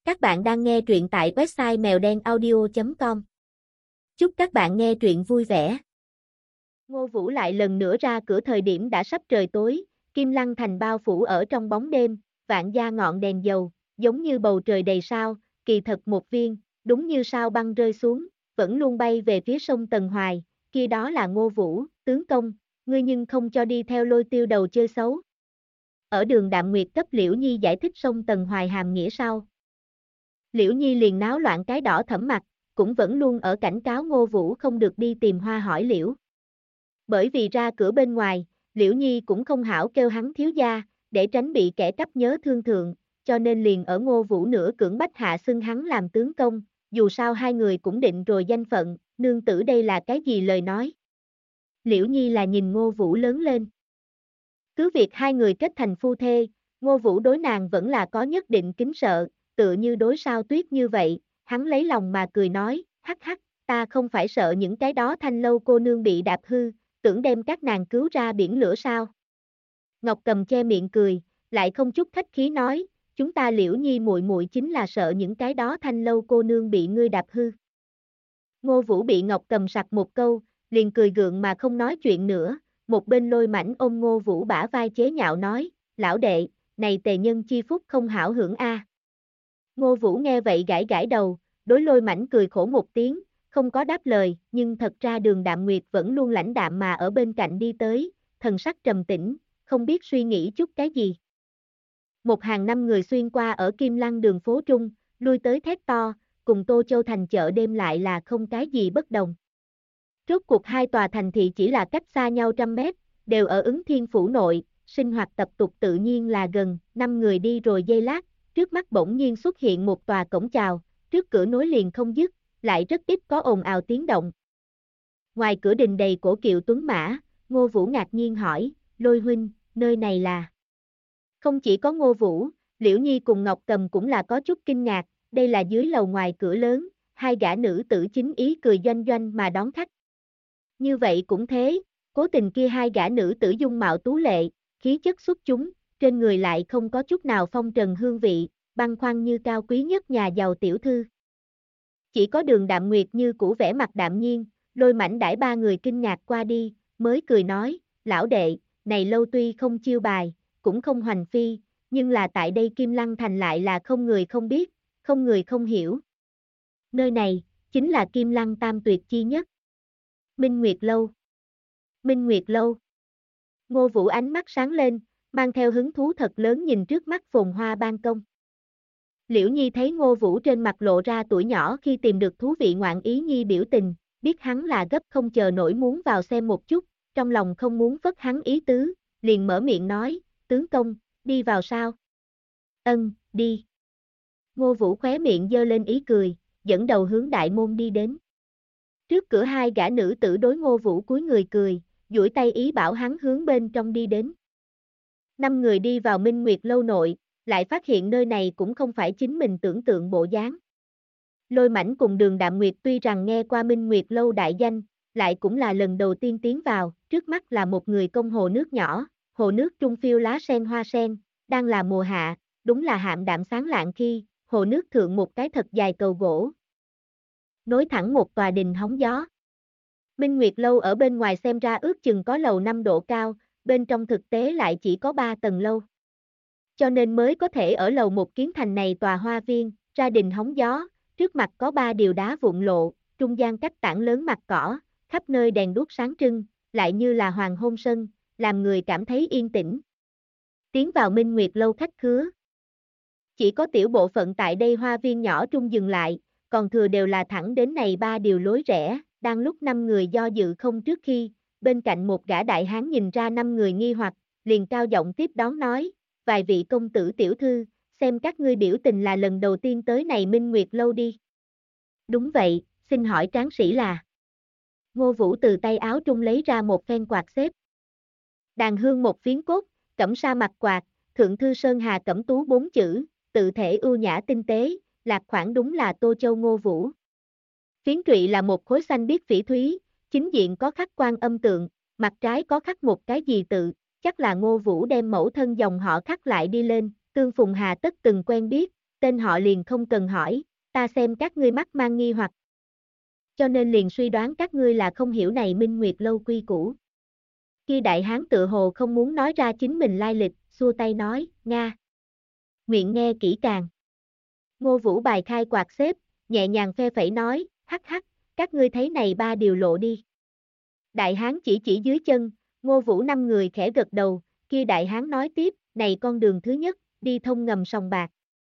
Các bạn đang nghe truyện tại website mèo đen audio.com. Chúc các bạn nghe truyện vui vẻ. Ngô Vũ lại lần nữa ra cửa thời điểm đã sắp trời tối, Kim Lăng thành bao phủ ở trong bóng đêm, vạn gia ngọn đèn dầu, giống như bầu trời đầy sao, kỳ thật một viên, đúng như sao băng rơi xuống, vẫn luôn bay về phía sông Tần Hoài, kia đó là Ngô Vũ, tướng công, ngươi nhưng không cho đi theo Lôi Tiêu đầu chơi xấu. Ở đường Đạm Nguyệt cấp Liễu Nhi giải thích sông Tần Hoài hàm nghĩa sau. Liễu Nhi liền náo loạn cái đỏ thẫm mặt, cũng vẫn luôn ở cảnh cáo Ngô Vũ không được đi tìm Hoa hỏi Liễu. Bởi vì ra cửa bên ngoài, Liễu Nhi cũng không hảo kêu hắn thiếu gia, để tránh bị kẻ cắp nhớ thương thượng, cho nên liền ở Ngô Vũ nửa cưỡng bách hạ xưng hắn làm tướng công, dù sao hai người cũng định rồi danh phận, nương tử đây là cái gì lời nói. Liễu Nhi là nhìn Ngô Vũ lớn lên. Cứ việc hai người kết thành phu thê, Ngô Vũ đối nàng vẫn là có nhất định kính sợ, tựa như đối sao tuyết như vậy, hắn lấy lòng mà cười nói, hắc hắc, ta không phải sợ những cái đó thanh lâu cô nương bị đạp hư, tưởng đem các nàng cứu ra biển lửa sao. Ngọc Cầm che miệng cười, lại không chút khách khí nói, chúng ta Liễu Nhi muội muội chính là sợ những cái đó thanh lâu cô nương bị ngươi đạp hư. Ngô Vũ bị Ngọc Cầm sặc một câu, liền cười gượng mà không nói chuyện nữa, một bên Lôi Mãnh ôm Ngô Vũ bả vai chế nhạo nói, lão đệ, này tề nhân chi phúc không hảo hưởng a. Ngô Vũ nghe vậy gãi gãi đầu, đối Lôi Mãnh cười khổ một tiếng, không có đáp lời, nhưng thật ra Đường Đạm Nguyệt vẫn luôn lãnh đạm mà ở bên cạnh đi tới, thần sắc trầm tĩnh, không biết suy nghĩ chút cái gì. Một hàng năm người xuyên qua ở Kim Lăng đường phố trung, lui tới thét to, cùng Tô Châu thành chợ đêm lại là không cái gì bất đồng. Rốt cuộc hai tòa thành thị chỉ là cách xa nhau trăm mét, đều ở Ứng Thiên phủ nội, sinh hoạt tập tục tự nhiên là gần, 5 người đi rồi giây lát, trước mắt bỗng nhiên xuất hiện một tòa cổng chào, trước cửa nối liền không dứt, lại rất ít có ồn ào tiếng động. Ngoài cửa đình đầy cổ kiệu tuấn mã, Ngô Vũ ngạc nhiên hỏi, Lôi huynh, nơi này là... Không chỉ có Ngô Vũ, Liễu Nhi cùng Ngọc Cầm cũng là có chút kinh ngạc, đây là dưới lầu ngoài cửa lớn, hai gã nữ tử chính ý cười doanh doanh mà đón khách. Như vậy cũng thế, cố tình kia hai gã nữ tử dung mạo tú lệ, khí chất xuất chúng, trên người lại không có chút nào phong trần hương vị, băng khoăn như cao quý nhất nhà giàu tiểu thư. Chỉ có Đường Đạm Nguyệt như cũ vẻ mặt đạm nhiên, Lôi Mãnh đãi ba người kinh ngạc qua đi, mới cười nói, lão đệ, này lâu tuy không chiêu bài, cũng không hoành phi, nhưng là tại đây Kim Lăng thành lại là không người không biết, không người không hiểu. Nơi này, chính là Kim Lăng tam tuyệt chi nhất. Minh Nguyệt Lâu. Minh Nguyệt Lâu. Ngô Vũ ánh mắt sáng lên, mang theo hứng thú thật lớn nhìn trước mắt phồn hoa ban công. Liễu Nhi thấy Ngô Vũ trên mặt lộ ra tuổi nhỏ khi tìm được thú vị ngoạn ý nhi biểu tình, biết hắn là gấp không chờ nổi muốn vào xem một chút, trong lòng không muốn phất hắn ý tứ, liền mở miệng nói, tướng công, đi vào sao? Ân, đi. Ngô Vũ khóe miệng giơ lên ý cười, dẫn đầu hướng đại môn đi đến. Trước cửa hai gã nữ tử đối Ngô Vũ cúi người cười, duỗi tay ý bảo hắn hướng bên trong đi đến. 5 người đi vào Minh Nguyệt Lâu nội, lại phát hiện nơi này cũng không phải chính mình tưởng tượng bộ dáng. Lôi Mãnh cùng Đường Đạm Nguyệt tuy rằng nghe qua Minh Nguyệt Lâu đại danh, lại cũng là lần đầu tiên tiến vào, trước mắt là một người công hồ nước nhỏ, hồ nước trung phiêu lá sen hoa sen, đang là mùa hạ, đúng là hạm đạm sáng lạng khi, hồ nước thượng một cái thật dài cầu gỗ. Nối thẳng một tòa đình hóng gió. Minh Nguyệt Lâu ở bên ngoài xem ra ước chừng có lầu 5 độ cao, bên trong thực tế lại chỉ có 3 tầng lâu. Cho nên mới có thể ở lầu một kiến thành này tòa hoa viên, ra đình hóng gió, trước mặt có 3 điều đá vụn lộ, trung gian cách tảng lớn mặt cỏ, khắp nơi đèn đuốc sáng trưng, lại như là hoàng hôn sân, làm người cảm thấy yên tĩnh. Tiến vào Minh Nguyệt Lâu khách khứa. Chỉ có tiểu bộ phận tại đây hoa viên nhỏ trung dừng lại, còn thừa đều là thẳng đến này 3 điều lối rẽ, đang lúc 5 người do dự không trước khi, bên cạnh một gã đại hán nhìn ra 5 người nghi hoặc, liền cao giọng tiếp đón nói, vài vị công tử tiểu thư, xem các ngươi biểu tình là lần đầu tiên tới này Minh Nguyệt Lâu đi. Đúng vậy, xin hỏi tráng sĩ là. Ngô Vũ từ tay áo trung lấy ra một phen quạt xếp. Đàn hương một phiến cốt, cẩm sa mặt quạt, thượng thư sơn hà cẩm tú 4 chữ, tự thể ưu nhã tinh tế, lạc khoảng đúng là Tô Châu Ngô Vũ. Phiến trụy là một khối xanh biếc phỉ thúy, chính diện có khắc Quan Âm tượng, mặt trái có khắc một cái gì tự, chắc là Ngô Vũ đem mẫu thân dòng họ khắc lại đi lên, Tương Phùng Hà tất từng quen biết, tên họ liền không cần hỏi, ta xem các ngươi mắt mang nghi hoặc. Cho nên liền suy đoán các ngươi là không hiểu này Minh Nguyệt lâu quy củ. Kia đại hán tự hồ không muốn nói ra chính mình lai lịch, xua tay nói, Nga. Nguyện nghe kỹ càng. Ngô Vũ bài khai quạt xếp, nhẹ nhàng phe phẩy nói, hắc hắc, các ngươi thấy này 3 điều lộ đi. Đại hán chỉ dưới chân, Ngô Vũ 5 người khẽ gật đầu, kia đại hán nói tiếp, này con đường thứ nhất, đi thông ngầm sòng bạc.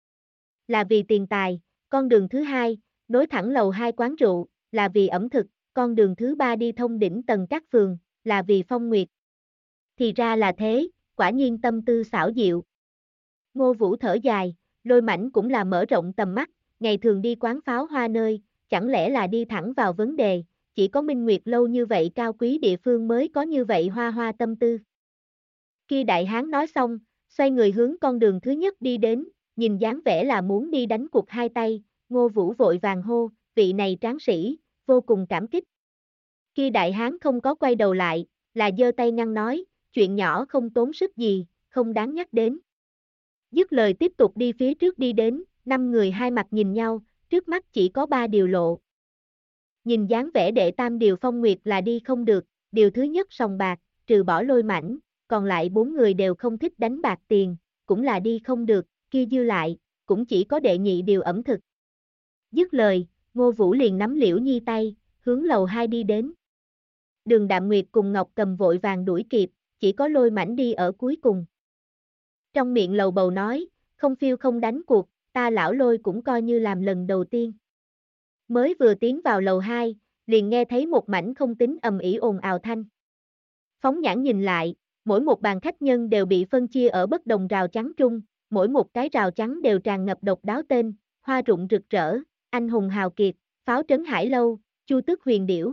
Là vì tiền tài, con đường thứ hai, nối thẳng lầu 2 quán rượu, là vì ẩm thực, con đường thứ ba đi thông đỉnh tầng các phường, là vì phong nguyệt. Thì ra là thế, quả nhiên tâm tư xảo diệu. Ngô Vũ thở dài, Lôi Mãnh cũng là mở rộng tầm mắt, ngày thường đi quán pháo hoa nơi, chẳng lẽ là đi thẳng vào vấn đề, chỉ có Minh Nguyệt lâu như vậy cao quý địa phương mới có như vậy hoa hoa tâm tư. Khi đại hán nói xong, xoay người hướng con đường thứ nhất đi đến, nhìn dáng vẻ là muốn đi đánh cuộc hai tay, Ngô Vũ vội vàng hô, vị này tráng sĩ, vô cùng cảm kích. Khi đại hán không có quay đầu lại, là giơ tay ngăn nói, chuyện nhỏ không tốn sức gì, không đáng nhắc đến. Dứt lời tiếp tục đi phía trước đi đến, 5 người hai mặt nhìn nhau, trước mắt chỉ có 3 điều lộ. Nhìn dáng vẻ đệ tam điều phong nguyệt là đi không được, điều thứ nhất sòng bạc, trừ bỏ Lôi Mãnh, còn lại 4 người đều không thích đánh bạc tiền, cũng là đi không được, kia dư lại, cũng chỉ có đệ nhị điều ẩm thực. Dứt lời, Ngô Vũ liền nắm Liễu Nhi tay, hướng lầu 2 đi đến. Đường Đạm Nguyệt cùng Ngọc Cầm vội vàng đuổi kịp, chỉ có Lôi Mãnh đi ở cuối cùng. Trong miệng lầu bầu nói, không phiêu không đánh cuộc, ta lão Lôi cũng coi như làm lần đầu tiên. Mới vừa tiến vào lầu 2, liền nghe thấy một mảnh không tính ầm ĩ ồn ào thanh. Phóng nhãn nhìn lại, mỗi một bàn khách nhân đều bị phân chia ở bất đồng rào chắn trung, mỗi một cái rào chắn đều tràn ngập độc đáo tên, hoa rụng rực rỡ, anh hùng hào kiệt, pháo trấn hải lâu, chu tước huyền điểu.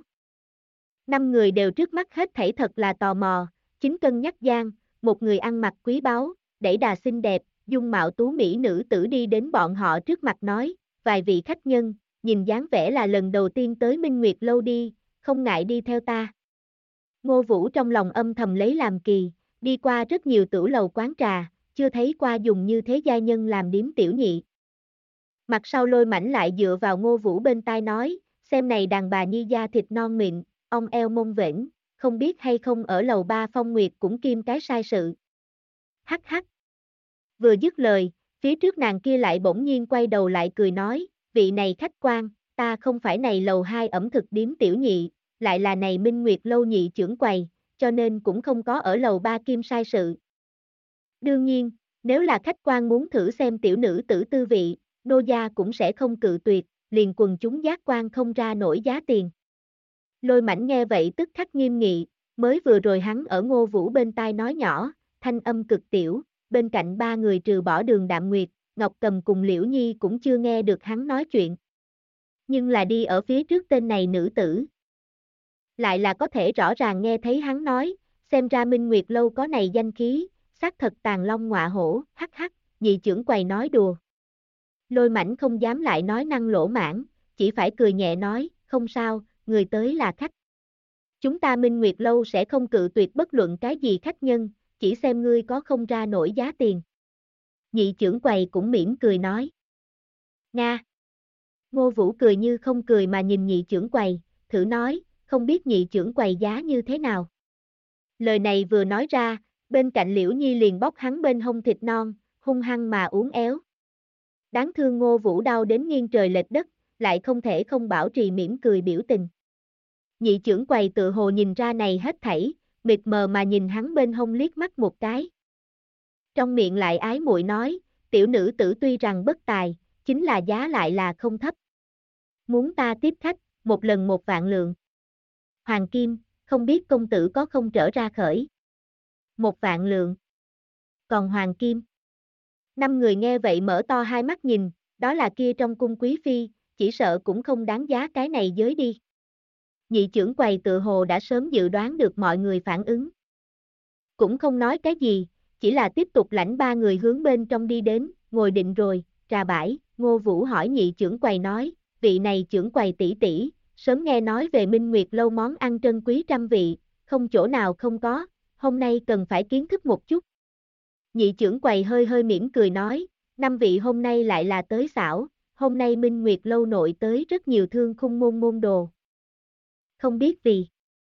5 người đều trước mắt hết thảy thật là tò mò, chính cân nhắc gian, một người ăn mặc quý báu, đẩy đà xinh đẹp, dung mạo tú mỹ nữ tử đi đến bọn họ trước mặt nói, vài vị khách nhân, nhìn dáng vẻ là lần đầu tiên tới Minh Nguyệt lâu đi, không ngại đi theo ta. Ngô Vũ trong lòng âm thầm lấy làm kỳ, đi qua rất nhiều tửu lầu quán trà, chưa thấy qua dùng như thế giai nhân làm điếm tiểu nhị. Mặt sau Lôi Mãnh lại dựa vào Ngô Vũ bên tai nói, xem này đàn bà nhi da thịt non mịn, ong eo mông vểnh, không biết hay không ở lầu 3 phong nguyệt cũng kim cái sai sự. Hắc hắc. Vừa dứt lời, phía trước nàng kia lại bỗng nhiên quay đầu lại cười nói, vị này khách quan, ta không phải này lầu 2 ẩm thực điếm tiểu nhị, lại là này Minh Nguyệt lâu nhị trưởng quầy, cho nên cũng không có ở lầu 3 kim sai sự. Đương nhiên, nếu là khách quan muốn thử xem tiểu nữ tử tư vị, nô gia cũng sẽ không cự tuyệt, liền quần chúng giác quan không ra nổi giá tiền. Lôi Mãnh nghe vậy tức khắc nghiêm nghị, mới vừa rồi hắn ở Ngô Vũ bên tai nói nhỏ, thanh âm cực tiểu, bên cạnh 3 người trừ bỏ Đường Đạm Nguyệt, Ngọc Cầm cùng Liễu Nhi cũng chưa nghe được hắn nói chuyện. Nhưng là đi ở phía trước tên này nữ tử. Lại là có thể rõ ràng nghe thấy hắn nói, xem ra Minh Nguyệt lâu có này danh khí, xác thật tàn long ngọa hổ, hắc hắc, nhị trưởng quầy nói đùa. Lôi Mãnh không dám lại nói năng lỗ mãn, chỉ phải cười nhẹ nói, không sao, người tới là khách. Chúng ta Minh Nguyệt lâu sẽ không cự tuyệt bất luận cái gì khách nhân, chỉ xem ngươi có không ra nổi giá tiền. Nhị trưởng quầy cũng mỉm cười nói. Nga. Ngô Vũ cười như không cười mà nhìn nhị trưởng quầy, thử nói, không biết nhị trưởng quầy giá như thế nào. Lời này vừa nói ra, bên cạnh Liễu Nhi liền bóc hắn bên hông thịt non, hung hăng mà uốn éo. Đáng thương Ngô Vũ đau đến nghiêng trời lệch đất, lại không thể không bảo trì mỉm cười biểu tình. Nhị trưởng quầy tự hồ nhìn ra này hết thảy, mịt mờ mà nhìn hắn bên hông liếc mắt một cái. Trong miệng lại ái muội nói, tiểu nữ tử tuy rằng bất tài, chính là giá lại là không thấp. Muốn ta tiếp khách, một lần 1 vạn lượng. Hoàng kim, không biết công tử có không trở ra khởi. 1 vạn lượng. Còn hoàng kim. 5 người nghe vậy mở to hai mắt nhìn, đó là kia trong cung quý phi, chỉ sợ cũng không đáng giá cái này giới đi. Nhị trưởng quầy tự hồ đã sớm dự đoán được mọi người phản ứng. Cũng không nói cái gì, chỉ là tiếp tục lãnh 3 người hướng bên trong đi đến, ngồi định rồi, trà bãi, Ngô Vũ hỏi nhị trưởng quầy nói, vị này trưởng quầy tỷ tỷ, sớm nghe nói về Minh Nguyệt lâu món ăn trân quý trăm vị, không chỗ nào không có, hôm nay cần phải kiến thức một chút. Nhị trưởng quầy hơi hơi mỉm cười nói, năm vị hôm nay lại là tới xảo, hôm nay Minh Nguyệt lâu nội tới rất nhiều thương khung môn môn đồ. Không biết vì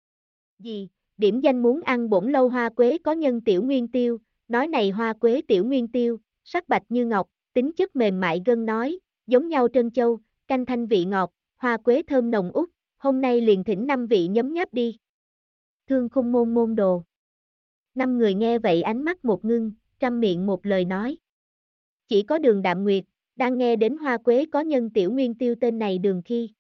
gì, điểm danh muốn ăn bổn lâu hoa quế có nhân tiểu nguyên tiêu, nói này hoa quế tiểu nguyên tiêu, sắc bạch như ngọc, tính chất mềm mại gân nói, giống nhau trân châu, canh thanh vị ngọt, hoa quế thơm nồng út, hôm nay liền thỉnh năm vị nhấm nháp đi. Thương khung môn môn đồ. Năm người nghe vậy ánh mắt một ngưng, trăm miệng một lời nói. Chỉ có Đường Đạm Nguyệt, đang nghe đến hoa quế có nhân tiểu nguyên tiêu tên này Đường khi.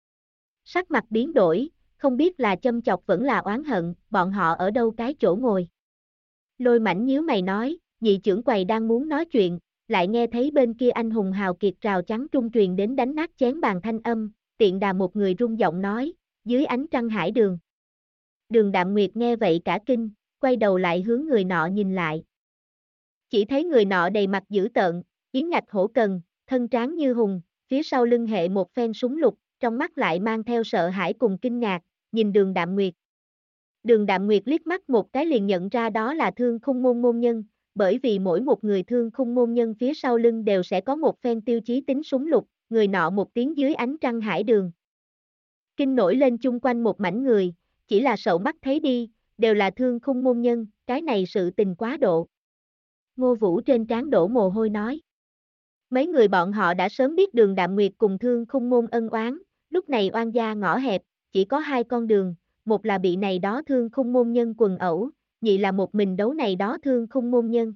Sắc mặt biến đổi, không biết là châm chọc vẫn là oán hận, bọn họ ở đâu cái chỗ ngồi. Lôi Mãnh nhíu mày nói, nhị trưởng quầy đang muốn nói chuyện, lại nghe thấy bên kia anh hùng hào kiệt rào trắng trung truyền đến đánh nát chén bàn thanh âm, tiện đà một người rung giọng nói, dưới ánh trăng hải đường. Đường Đạm Nguyệt nghe vậy cả kinh, quay đầu lại hướng người nọ nhìn lại. Chỉ thấy người nọ đầy mặt dữ tợn, yến ngạch hổ cần, thân tráng như hùng, phía sau lưng hệ một phen súng lục, trong mắt lại mang theo sợ hãi cùng kinh ngạc, nhìn Đường Đạm Nguyệt. Đường Đạm Nguyệt liếc mắt một cái liền nhận ra đó là Thương Khung môn môn nhân, bởi vì mỗi một người Thương Khung môn nhân phía sau lưng đều sẽ có một phen tiêu chí tính súng lục, người nọ một tiếng dưới ánh trăng hải đường. Kinh nổi lên chung quanh một mảnh người, chỉ là sậu mắt thấy đi, đều là Thương Khung môn nhân, cái này sự tình quá độ. Ngô Vũ trên trán đổ mồ hôi nói. Mấy người bọn họ đã sớm biết Đường Đạm Nguyệt cùng Thương Khung môn ân oán, lúc này oan gia ngõ hẹp, chỉ có hai con đường, một là bị này đó Thương Khung môn nhân quần ẩu, nhị là một mình đấu này đó Thương Khung môn nhân.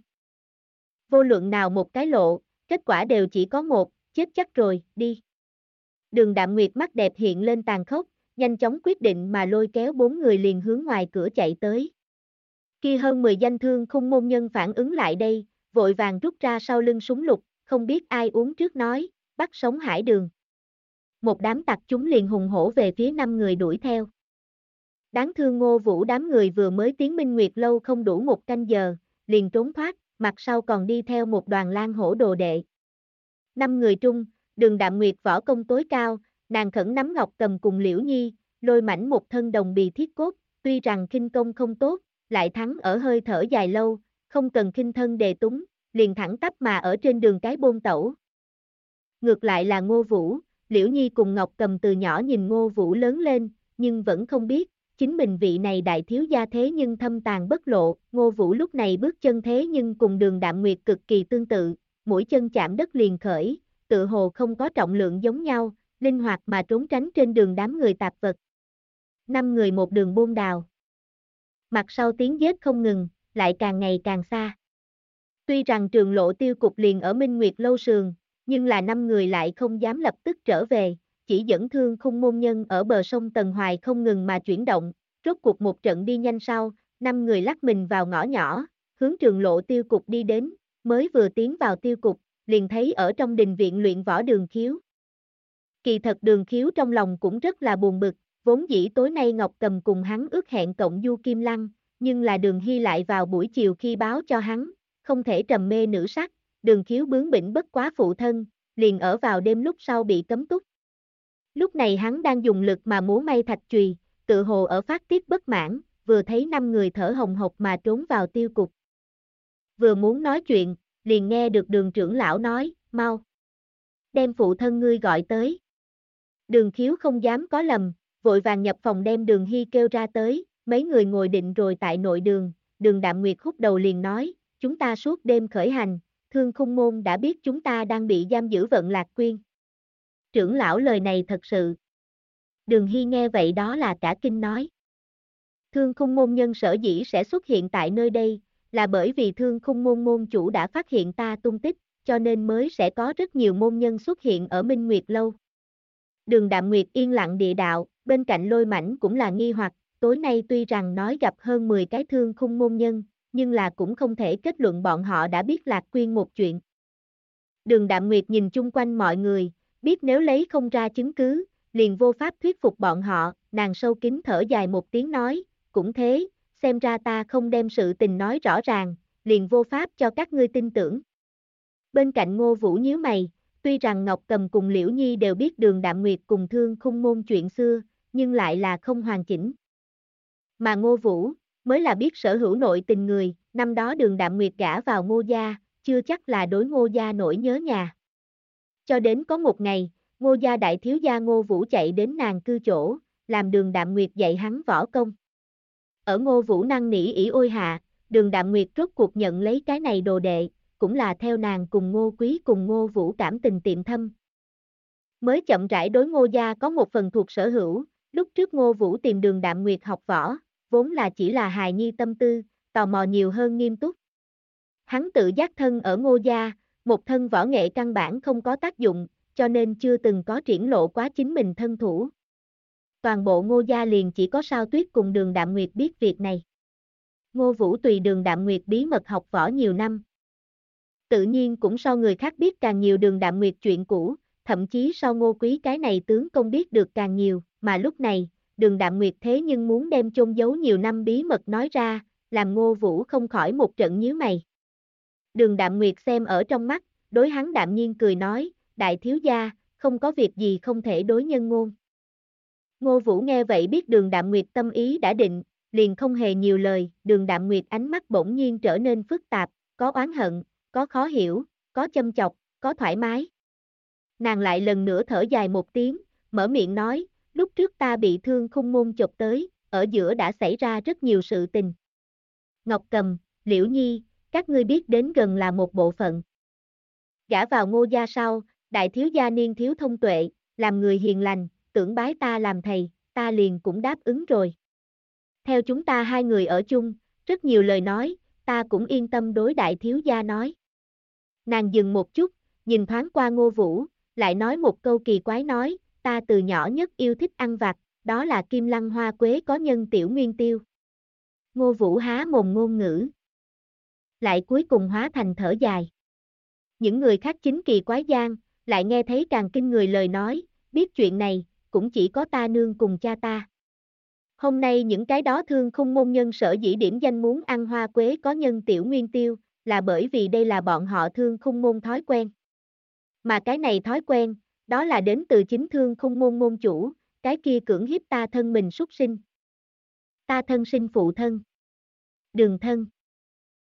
Vô luận nào một cái lộ, kết quả đều chỉ có một, chết chắc rồi, đi. Đường Đạm Nguyệt mắt đẹp hiện lên tàn khốc, nhanh chóng quyết định mà lôi kéo bốn người liền hướng ngoài cửa chạy tới. Kia hơn 10 danh Thương Khung môn nhân phản ứng lại đây, vội vàng rút ra sau lưng súng lục, không biết ai uống trước nói, bắt sống hải đường. Một đám tặc chúng liền hùng hổ về phía 5 người đuổi theo. Đáng thương Ngô Vũ đám người vừa mới tiến Minh Nguyệt lâu không đủ một canh giờ, liền trốn thoát, mặt sau còn đi theo một đoàn lang hổ đồ đệ. 5 người trung, Đường Đạm Nguyệt võ công tối cao, nàng khẩn nắm Ngọc Cầm cùng Liễu Nhi, Lôi Mãnh một thân đồng bì thiết cốt, tuy rằng khinh công không tốt, lại thắng ở hơi thở dài lâu, không cần khinh thân đề túng, liền thẳng tắp mà ở trên đường cái bôn tẩu. Ngược lại là Ngô Vũ, Liễu Nhi cùng Ngọc Cầm từ nhỏ nhìn Ngô Vũ lớn lên, nhưng vẫn không biết, chính mình vị này đại thiếu gia thế nhưng thâm tàn bất lộ, Ngô Vũ lúc này bước chân thế nhưng cùng Đường Đạm Nguyệt cực kỳ tương tự, mũi chân chạm đất liền khởi, tự hồ không có trọng lượng giống nhau, linh hoạt mà trốn tránh trên đường đám người tạp vật. 5 người một đường buôn đào. Mặt sau tiếng giết không ngừng, lại càng ngày càng xa. Tuy rằng Trường Lộ tiêu cục liền ở Minh Nguyệt lâu sườn, nhưng là 5 người lại không dám lập tức trở về, chỉ dẫn Thương Khung môn nhân ở bờ sông Tần Hoài không ngừng mà chuyển động, rốt cuộc một trận đi nhanh sau, 5 người lắc mình vào ngõ nhỏ, hướng Trường Lộ tiêu cục đi đến, mới vừa tiến vào tiêu cục, liền thấy ở trong đình viện luyện võ Đường Khiếu. Kỳ thật Đường Khiếu trong lòng cũng rất là buồn bực, vốn dĩ tối nay Ngọc Cầm cùng hắn ước hẹn cộng du Kim Lăng, nhưng là Đường Hy lại vào buổi chiều khi báo cho hắn, không thể trầm mê nữ sắc, Đường Khiếu bướng bỉnh bất quá phụ thân, liền ở vào đêm lúc sau bị cấm túc. Lúc này hắn đang dùng lực mà múa may thạch chùy, tự hồ ở phát tiết bất mãn, vừa thấy 5 người thở hồng hộc mà trốn vào tiêu cục. Vừa muốn nói chuyện, liền nghe được Đường trưởng lão nói, mau, đem phụ thân ngươi gọi tới. Đường Khiếu không dám có lầm, vội vàng nhập phòng đem Đường Hy kêu ra tới, mấy người ngồi định rồi tại nội đường, Đường Đạm Nguyệt hút đầu liền nói, chúng ta suốt đêm khởi hành, Thương Khung môn đã biết chúng ta đang bị giam giữ Vận Lạc Quyên. Trưởng lão lời này thật sự. Đường Hy nghe vậy đó là cả kinh nói. Thương Khung môn nhân sở dĩ sẽ xuất hiện tại nơi đây, là bởi vì Thương Khung môn môn chủ đã phát hiện ta tung tích, cho nên mới sẽ có rất nhiều môn nhân xuất hiện ở Minh Nguyệt lâu. Đường Đạm Nguyệt yên lặng địa đạo, bên cạnh Lôi Mãnh cũng là nghi hoặc, tối nay tuy rằng nói gặp hơn 10 cái Thương Khung môn nhân, nhưng là cũng không thể kết luận bọn họ đã biết Lạc Quyên một chuyện. Đường Đạm Nguyệt nhìn chung quanh mọi người, biết nếu lấy không ra chứng cứ, liền vô pháp thuyết phục bọn họ, nàng sâu kín thở dài một tiếng nói, cũng thế, xem ra ta không đem sự tình nói rõ ràng, liền vô pháp cho các ngươi tin tưởng. Bên cạnh Ngô Vũ nhíu mày, tuy rằng Ngọc Cầm cùng Liễu Nhi đều biết Đường Đạm Nguyệt cùng Thương Khung môn chuyện xưa, nhưng lại là không hoàn chỉnh. Mà Ngô Vũ, mới là biết sở hữu nội tình người, năm đó Đường Đạm Nguyệt gả vào Ngô gia, chưa chắc là đối Ngô gia nỗi nhớ nhà. Cho đến có một ngày, Ngô gia đại thiếu gia Ngô Vũ chạy đến nàng cư chỗ, làm Đường Đạm Nguyệt dạy hắn võ công. Ở Ngô Vũ năn nỉ ỉ ôi hạ, Đường Đạm Nguyệt rốt cuộc nhận lấy cái này đồ đệ, cũng là theo nàng cùng Ngô Quý cùng Ngô Vũ cảm tình tiệm thâm. Mới chậm rãi đối Ngô gia có một phần thuộc sở hữu, lúc trước Ngô Vũ tìm Đường Đạm Nguyệt học võ, vốn là chỉ là hài nhi tâm tư, tò mò nhiều hơn nghiêm túc. Hắn tự giác thân ở Ngô gia, một thân võ nghệ căn bản không có tác dụng, cho nên chưa từng có triển lộ quá chính mình thân thủ. Toàn bộ Ngô gia liền chỉ có Sao Tuyết cùng Đường Đạm Nguyệt biết việc này. Ngô Vũ tùy Đường Đạm Nguyệt bí mật học võ nhiều năm. Tự nhiên cũng so người khác biết càng nhiều Đường Đạm Nguyệt chuyện cũ, thậm chí so Ngô Quý cái này tướng công biết được càng nhiều, mà lúc này, Đường Đạm Nguyệt thế nhưng muốn đem chôn giấu nhiều năm bí mật nói ra, làm Ngô Vũ không khỏi một trận nhíu mày. Đường Đạm Nguyệt xem ở trong mắt, đối hắn đạm nhiên cười nói, đại thiếu gia, không có việc gì không thể đối nhân ngôn. Ngô Vũ nghe vậy biết Đường Đạm Nguyệt tâm ý đã định, liền không hề nhiều lời, Đường Đạm Nguyệt ánh mắt bỗng nhiên trở nên phức tạp, có oán hận, có khó hiểu, có châm chọc, có thoải mái. Nàng lại lần nữa thở dài một tiếng, mở miệng nói, lúc trước ta bị thương khung môn chộp tới, ở giữa đã xảy ra rất nhiều sự tình. Ngọc Cầm, Liễu Nhi, các ngươi biết đến gần là một bộ phận. Gả vào Ngô gia sau, đại thiếu gia niên thiếu thông tuệ, làm người hiền lành, tưởng bái ta làm thầy, ta liền cũng đáp ứng rồi. Theo chúng ta hai người ở chung, rất nhiều lời nói, ta cũng yên tâm đối đại thiếu gia nói. Nàng dừng một chút, nhìn thoáng qua Ngô Vũ, lại nói một câu kỳ quái nói, ta từ nhỏ nhất yêu thích ăn vặt, đó là kim lăng hoa quế có nhân tiểu nguyên tiêu. Ngô Vũ há mồm ngôn ngữ, lại cuối cùng hóa thành thở dài. Những người khác chính kỳ quái gian, lại nghe thấy càng kinh người lời nói, biết chuyện này, cũng chỉ có ta nương cùng cha ta. Hôm nay những cái đó thương khung môn nhân sở dĩ điểm danh muốn ăn hoa quế có nhân tiểu nguyên tiêu, là bởi vì đây là bọn họ thương khung môn thói quen. Mà cái này thói quen, đó là đến từ chính thương khung môn môn chủ, cái kia cưỡng hiếp ta thân mình súc sinh. Ta thân sinh phụ thân. Đường thân.